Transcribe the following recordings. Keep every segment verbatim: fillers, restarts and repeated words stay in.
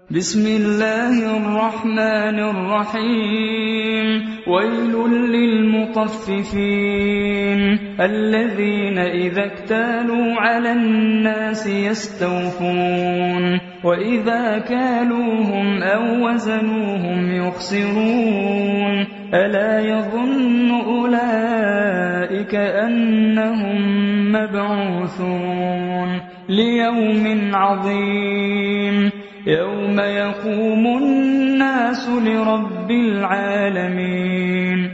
بسم الله الرحمن الرحيم ويل للمطففين الذين إذا اكتالوا على الناس يستوفون وإذا كالوهم أو وزنوهم يخسرون ألا يظن أولئك أنهم مبعوثون ليوم عظيم يوم يقوم الناس لرب العالمين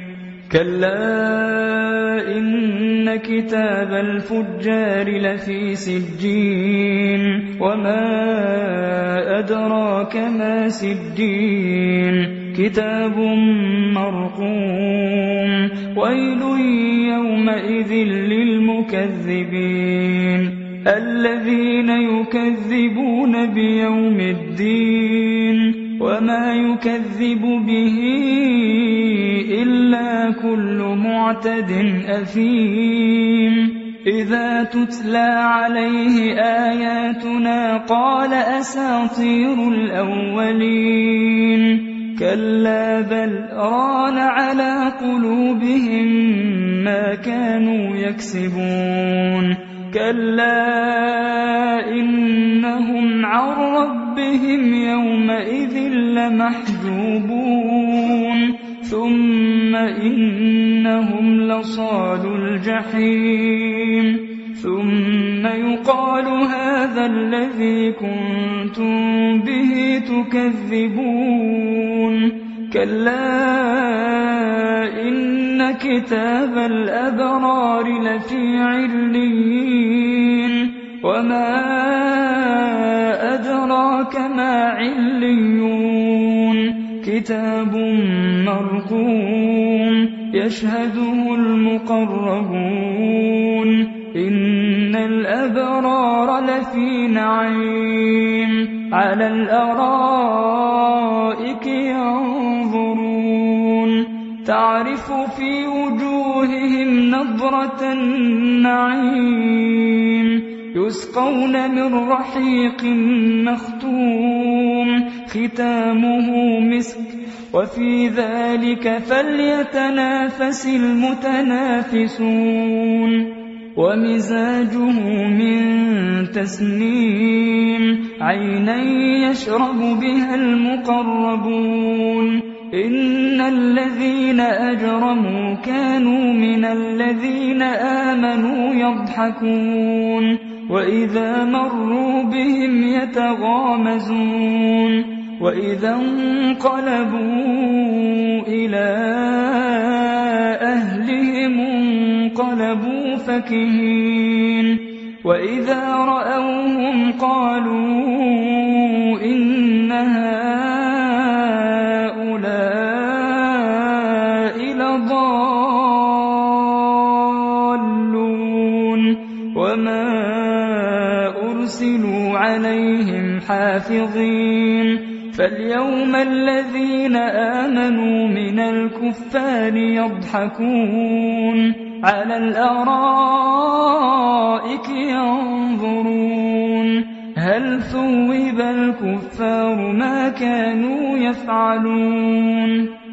كلا إن كتاب الفجار لفي سجين وما أدراك ما سجين كتاب مرقوم ويل يومئذ للمكذبين الذين يكذبون بيوم الدين وما يكذب به إلا كل معتد أثيم إذا تتلى عليه آياتنا قال أساطير الأولين كلا بل ران على قلوبهم ما كانوا يكسبون كلا إنهم عن ربهم يومئذ لمحجوبون ثم إنهم لصالو الجحيم ثم يقال هذا الذي كنتم به تكذبون كلا إن كتاب الأبرار لفي عليين وما أدراك ما عليون كتاب مرقوم يشهده المقربون إن الأبرار لفي نعيم على الأرائك ينظرون تعرف في وجوههم نضرة النعيم يسقون من رحيق مختوم ختامه مسك وفي ذلك فليتنافس المتنافسون ومزاجه من تسنيم عينا يشرب بها المقربون إن الذين أجرموا كانوا من الذين آمنوا يضحكون وإذا مروا بهم يتغامزون وإذا انقلبوا إلى أهلهم انقلبوا فكهين وإذا رأوهم قالوا إن هؤلاء لضالون وما أرسلوا عليهم حافظين فاليوم الذين آمنوا من الكفار يضحكون على الأرائك ينظرون هل ثوب الكفار ما كانوا يفعلون